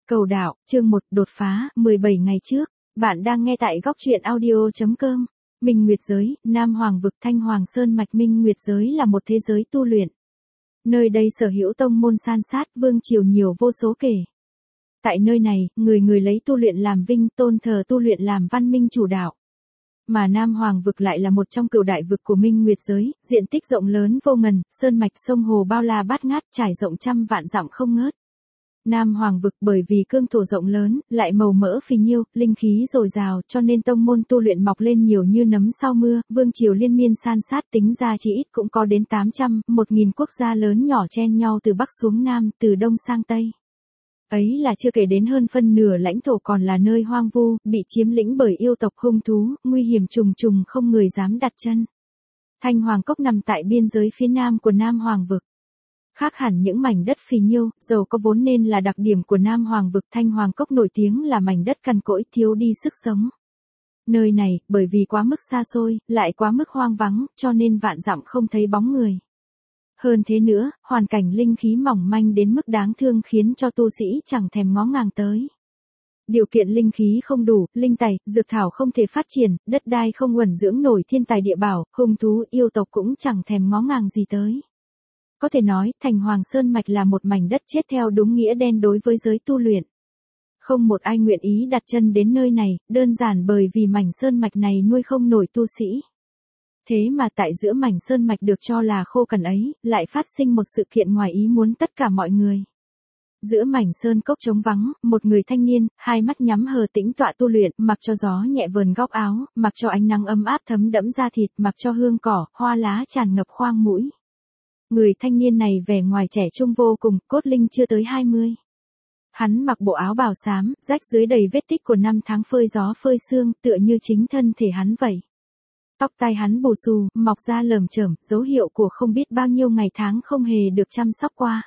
Cầu đạo, chương 1, đột phá, 17 ngày trước. Bạn đang nghe tại góc truyện audio.com. Minh Nguyệt Giới, Nam Hoàng vực Thanh Hoàng Sơn mạch. Minh Nguyệt Giới là một thế giới tu luyện. Nơi đây sở hữu tông môn san sát, vương triều nhiều vô số kể. Tại nơi này, người lấy tu luyện làm vinh, tôn thờ tu luyện làm văn minh chủ đạo. Mà Nam Hoàng vực lại là một trong cửu đại vực của Minh Nguyệt Giới, diện tích rộng lớn vô ngần, sơn mạch sông hồ bao la bát ngát, trải rộng trăm vạn dặm không ngớt. Nam Hoàng vực bởi vì cương thổ rộng lớn, lại màu mỡ phì nhiêu, linh khí dồi dào, cho nên tông môn tu luyện mọc lên nhiều như nấm sau mưa, vương triều liên miên san sát, tính ra chỉ ít cũng có đến 800, 1000 quốc gia lớn nhỏ chen nhau từ Bắc xuống Nam, từ Đông sang Tây. Ấy là chưa kể đến hơn phân nửa lãnh thổ còn là nơi hoang vu, bị chiếm lĩnh bởi yêu tộc hung thú, nguy hiểm trùng trùng không người dám đặt chân. Thanh Hoàng Cốc nằm tại biên giới phía nam của Nam Hoàng vực. Khác hẳn những mảnh đất phì nhiêu, giàu có vốn nên là đặc điểm của Nam Hoàng vực. Thanh Hoàng Cốc nổi tiếng là mảnh đất cằn cỗi, thiếu đi sức sống. Nơi này, bởi vì quá mức xa xôi, lại quá mức hoang vắng, cho nên vạn dặm không thấy bóng người. Hơn thế nữa, hoàn cảnh linh khí mỏng manh đến mức đáng thương khiến cho tu sĩ chẳng thèm ngó ngàng tới. Điều kiện linh khí không đủ, linh tài, dược thảo không thể phát triển, đất đai không uẩn dưỡng nổi thiên tài địa bảo, hung thú yêu tộc cũng chẳng thèm ngó ngàng gì tới. Có thể nói, Thanh Hoàng Sơn mạch là một mảnh đất chết theo đúng nghĩa đen đối với giới tu luyện. Không một ai nguyện ý đặt chân đến nơi này, đơn giản bởi vì mảnh sơn mạch này nuôi không nổi tu sĩ. Thế mà tại giữa mảnh sơn mạch được cho là khô cằn ấy, lại phát sinh một sự kiện ngoài ý muốn tất cả mọi người. Giữa mảnh sơn cốc trống vắng, một người thanh niên, hai mắt nhắm hờ tĩnh tọa tu luyện, mặc cho gió nhẹ vờn góc áo, mặc cho ánh nắng ấm áp thấm đẫm da thịt, mặc cho hương cỏ, hoa lá tràn ngập khoang mũi. Người thanh niên này vẻ ngoài trẻ trung vô cùng, cốt linh chưa tới 20. Hắn mặc bộ áo bào xám, rách dưới đầy vết tích của năm tháng phơi gió phơi sương, tựa như chính thân thể hắn vậy. Tóc tai hắn bù xù, mọc ra lởm chởm, dấu hiệu của không biết bao nhiêu ngày tháng không hề được chăm sóc qua.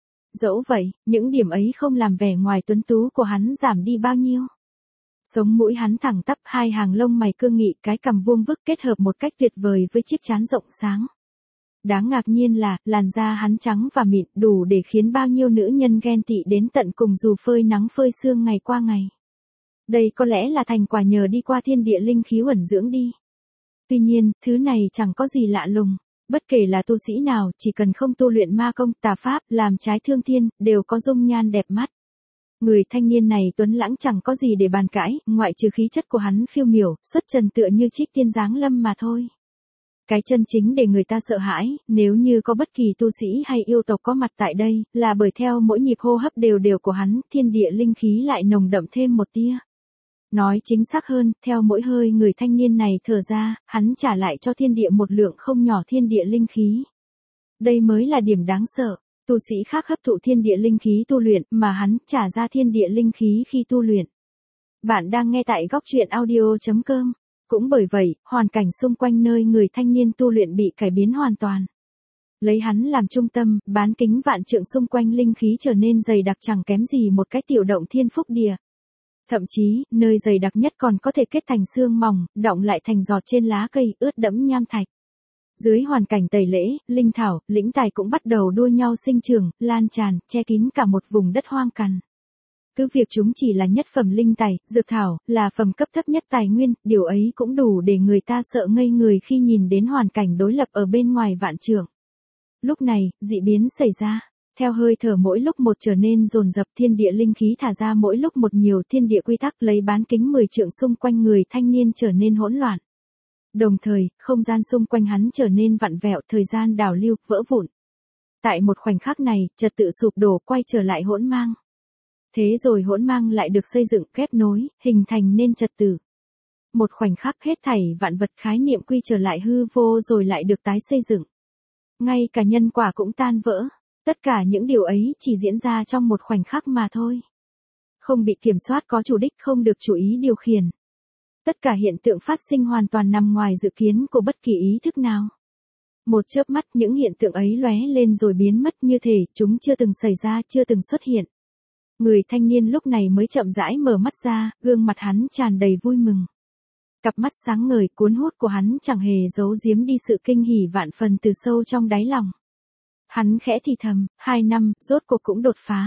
Dẫu vậy, những điểm ấy không làm vẻ ngoài tuấn tú của hắn giảm đi bao nhiêu. Sống mũi hắn thẳng tắp, hai hàng lông mày cương nghị, cái cằm vuông vức kết hợp một cách tuyệt vời với chiếc trán rộng sáng. Đáng ngạc nhiên là, làn da hắn trắng và mịn, đủ để khiến bao nhiêu nữ nhân ghen tị đến tận cùng dù phơi nắng phơi sương ngày qua ngày. Đây có lẽ là thành quả nhờ đi qua thiên địa linh khí uẩn dưỡng đi. Tuy nhiên, thứ này chẳng có gì lạ lùng. Bất kể là tu sĩ nào, chỉ cần không tu luyện ma công, tà pháp, làm trái thương thiên, đều có dung nhan đẹp mắt. Người thanh niên này tuấn lãng chẳng có gì để bàn cãi, ngoại trừ khí chất của hắn phiêu miểu, xuất trần tựa như trích tiên giáng lâm mà thôi. Cái chân chính để người ta sợ hãi, nếu như có bất kỳ tu sĩ hay yêu tộc có mặt tại đây, là bởi theo mỗi nhịp hô hấp đều của hắn, thiên địa linh khí lại nồng đậm thêm một tia. Nói chính xác hơn, theo mỗi hơi người thanh niên này thở ra, hắn trả lại cho thiên địa một lượng không nhỏ thiên địa linh khí. Đây mới là điểm đáng sợ, tu sĩ khác hấp thụ thiên địa linh khí tu luyện, mà hắn trả ra thiên địa linh khí khi tu luyện. Bạn đang nghe tại góc truyện audio.com. Cũng bởi vậy, hoàn cảnh xung quanh nơi người thanh niên tu luyện bị cải biến hoàn toàn. Lấy hắn làm trung tâm, bán kính vạn trượng xung quanh linh khí trở nên dày đặc chẳng kém gì một cái tiểu động thiên phúc địa. Thậm chí, nơi dày đặc nhất còn có thể kết thành xương mỏng, đọng lại thành giọt trên lá cây, ướt đẫm nham thạch. Dưới hoàn cảnh tẩy lễ, linh thảo, lĩnh tài cũng bắt đầu đua nhau sinh trưởng, lan tràn, che kín cả một vùng đất hoang cằn. Cứ việc chúng chỉ là nhất phẩm linh tài, dược thảo, là phẩm cấp thấp nhất tài nguyên, điều ấy cũng đủ để người ta sợ ngây người khi nhìn đến hoàn cảnh đối lập ở bên ngoài vạn trượng. Lúc này, dị biến xảy ra. Theo hơi thở mỗi lúc một trở nên dồn dập, thiên địa linh khí thả ra mỗi lúc một nhiều, thiên địa quy tắc lấy bán kính 10 trượng xung quanh người thanh niên trở nên hỗn loạn. Đồng thời, không gian xung quanh hắn trở nên vặn vẹo, thời gian đảo lưu, vỡ vụn. Tại một khoảnh khắc này, trật tự sụp đổ, quay trở lại hỗn mang. Thế rồi hỗn mang lại được xây dựng, ghép nối, hình thành nên trật tự. Một khoảnh khắc hết thảy vạn vật khái niệm quy trở lại hư vô rồi lại được tái xây dựng. Ngay cả nhân quả cũng tan vỡ. Tất cả những điều ấy chỉ diễn ra trong một khoảnh khắc mà thôi. Không bị kiểm soát, có chủ đích, không được chủ ý điều khiển. Tất cả hiện tượng phát sinh hoàn toàn nằm ngoài dự kiến của bất kỳ ý thức nào. Một chớp mắt những hiện tượng ấy lóe lên rồi biến mất như thể chúng chưa từng xảy ra, chưa từng xuất hiện. Người thanh niên lúc này mới chậm rãi mở mắt ra, gương mặt hắn tràn đầy vui mừng. Cặp mắt sáng ngời cuốn hút của hắn chẳng hề giấu giếm đi sự kinh hỉ vạn phần từ sâu trong đáy lòng. Hắn khẽ thì thầm, 2 năm, rốt cuộc cũng đột phá.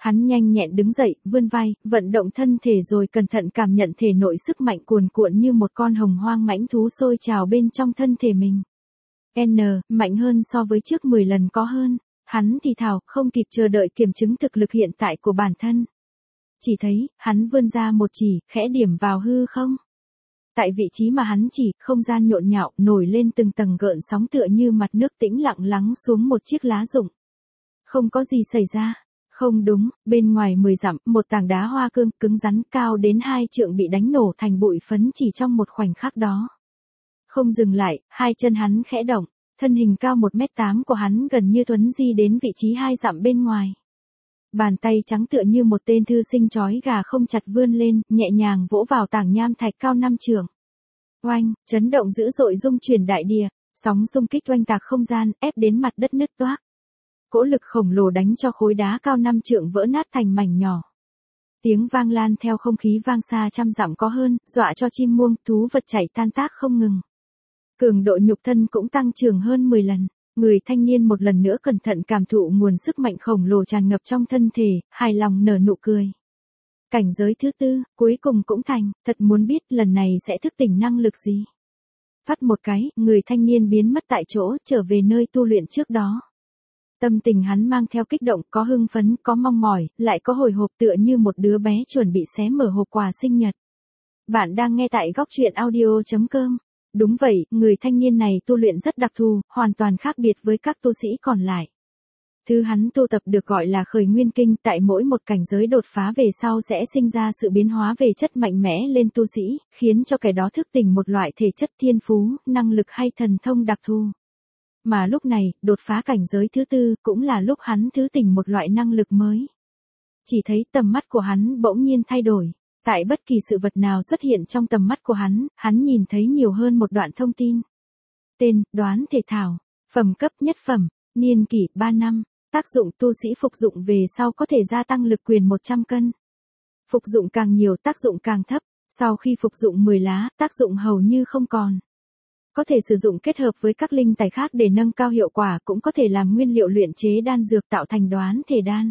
Hắn nhanh nhẹn đứng dậy, vươn vai, vận động thân thể rồi cẩn thận cảm nhận thể nội sức mạnh cuồn cuộn như một con hồng hoang mãnh thú sôi trào bên trong thân thể mình. Mạnh hơn so với trước 10 lần có hơn. Hắn thì thào, không kịp chờ đợi kiểm chứng thực lực hiện tại của bản thân. Chỉ thấy, hắn vươn ra một chỉ, khẽ điểm vào hư không. Tại vị trí mà hắn chỉ, không gian nhộn nhạo, nổi lên từng tầng gợn sóng tựa như mặt nước tĩnh lặng lắng xuống một chiếc lá rụng. Không có gì xảy ra. Không đúng, bên ngoài 10 dặm, một tảng đá hoa cương, cứng rắn, cao đến 2 trượng bị đánh nổ thành bụi phấn chỉ trong một khoảnh khắc đó. Không dừng lại, hai chân hắn khẽ động, thân hình cao 1m8 của hắn gần như thuấn di đến vị trí 2 dặm bên ngoài. Bàn tay trắng tựa như một tên thư sinh trói gà không chặt vươn lên, nhẹ nhàng vỗ vào tảng nham thạch cao 5 trượng. Oanh, chấn động dữ dội rung chuyển đại địa, sóng xung kích oanh tạc không gian, ép đến mặt đất nứt toác. Cỗ lực khổng lồ đánh cho khối đá cao 5 trượng vỡ nát thành mảnh nhỏ. Tiếng vang lan theo không khí vang xa trăm dặm có hơn, dọa cho chim muông, thú vật chạy tan tác không ngừng. Cường độ nhục thân cũng tăng trưởng hơn 10 lần. Người thanh niên một lần nữa cẩn thận cảm thụ nguồn sức mạnh khổng lồ tràn ngập trong thân thể, hài lòng nở nụ cười. Cảnh giới thứ 4, cuối cùng cũng thành, thật muốn biết lần này sẽ thức tỉnh năng lực gì. Phắt một cái, người thanh niên biến mất tại chỗ, trở về nơi tu luyện trước đó. Tâm tình hắn mang theo kích động, có hưng phấn, có mong mỏi, lại có hồi hộp tựa như một đứa bé chuẩn bị xé mở hộp quà sinh nhật. Bạn đang nghe tại góc truyện audio.com. Đúng vậy, người thanh niên này tu luyện rất đặc thù, hoàn toàn khác biệt với các tu sĩ còn lại. Thứ hắn tu tập được gọi là khởi nguyên kinh, tại mỗi một cảnh giới đột phá về sau sẽ sinh ra sự biến hóa về chất mạnh mẽ lên tu sĩ, khiến cho kẻ đó thức tỉnh một loại thể chất thiên phú, năng lực hay thần thông đặc thù. Mà lúc này, đột phá cảnh giới thứ 4, cũng là lúc hắn thứ tỉnh một loại năng lực mới. Chỉ thấy tầm mắt của hắn bỗng nhiên thay đổi. Tại bất kỳ sự vật nào xuất hiện trong tầm mắt của hắn nhìn thấy nhiều hơn một đoạn thông tin. Tên, đoán thể thảo, phẩm cấp nhất phẩm, niên kỷ 3 năm, tác dụng tu sĩ phục dụng về sau có thể gia tăng lực quyền 100 cân. Phục dụng càng nhiều tác dụng càng thấp, sau khi phục dụng 10 lá, tác dụng hầu như không còn. Có thể sử dụng kết hợp với các linh tài khác để nâng cao hiệu quả, cũng có thể làm nguyên liệu luyện chế đan dược tạo thành đoán thể đan.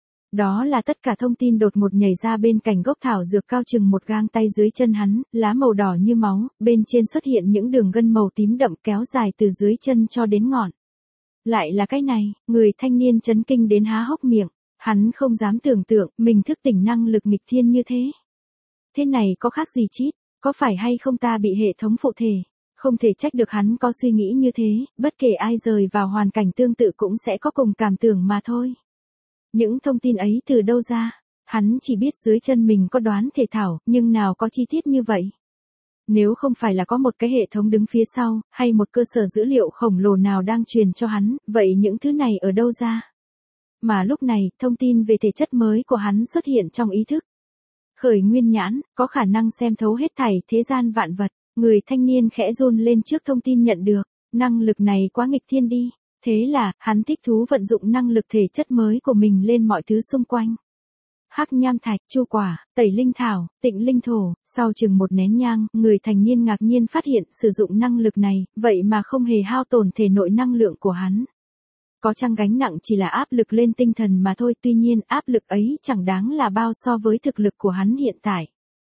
Đó là tất cả thông tin đột ngột nhảy ra bên cạnh gốc thảo dược cao chừng một gang tay dưới chân hắn, lá màu đỏ như máu, bên trên xuất hiện những đường gân màu tím đậm kéo dài từ dưới chân cho đến ngọn. Lại là cái này, người thanh niên chấn kinh đến há hốc miệng, hắn không dám tưởng tượng mình thức tỉnh năng lực nghịch thiên như thế. Thế này có khác gì chít, có phải hay không ta bị hệ thống phụ thể, không thể trách được hắn có suy nghĩ như thế, bất kể ai rời vào hoàn cảnh tương tự cũng sẽ có cùng cảm tưởng mà thôi. Những thông tin ấy từ đâu ra? Hắn chỉ biết dưới chân mình có đoán thể thảo, nhưng nào có chi tiết như vậy. Nếu không phải là có một cái hệ thống đứng phía sau, hay một cơ sở dữ liệu khổng lồ nào đang truyền cho hắn, vậy những thứ này ở đâu ra? Mà lúc này, thông tin về thể chất mới của hắn xuất hiện trong ý thức. Khởi nguyên nhãn, có khả năng xem thấu hết thảy thế gian vạn vật. Người thanh niên khẽ run lên trước thông tin nhận được, năng lực này quá nghịch thiên đi. Thế là, hắn thích thú vận dụng năng lực thể chất mới của mình lên mọi thứ xung quanh. Hắc nham thạch, chu quả, tẩy linh thảo, tịnh linh thổ, sau chừng một nén nhang, người thành niên ngạc nhiên phát hiện sử dụng năng lực này, vậy mà không hề hao tổn thể nội năng lượng của hắn. Có chăng gánh nặng chỉ là áp lực lên tinh thần mà thôi, tuy nhiên áp lực ấy chẳng đáng là bao so với thực lực của hắn hiện tại.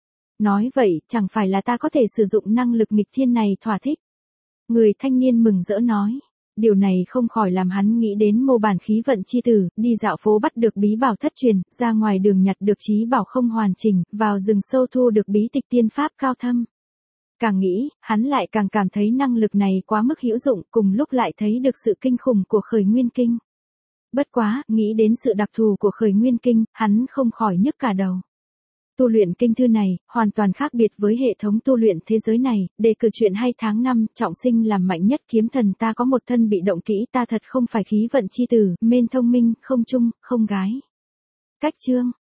Nói vậy, chẳng phải là ta có thể sử dụng năng lực nghịch thiên này thỏa thích. Người thanh niên mừng rỡ nói. Điều này không khỏi làm hắn nghĩ đến mô bản khí vận chi tử, đi dạo phố bắt được bí bảo thất truyền, ra ngoài đường nhặt được trí bảo không hoàn chỉnh, vào rừng sâu thu được bí tịch tiên pháp cao thâm. Càng nghĩ, hắn lại càng cảm thấy năng lực này quá mức hữu dụng, cùng lúc lại thấy được sự kinh khủng của khởi nguyên kinh. Bất quá, nghĩ đến sự đặc thù của khởi nguyên kinh, hắn không khỏi nhức cả đầu. Tu luyện kinh thư này, hoàn toàn khác biệt với hệ thống tu luyện thế giới này, đề cử chuyện hay tháng 5, trọng sinh làm mạnh nhất kiếm thần ta có một thân bị động kỹ ta thật không phải khí vận chi tử, mên thông minh, không trung, không gái. Cách chương,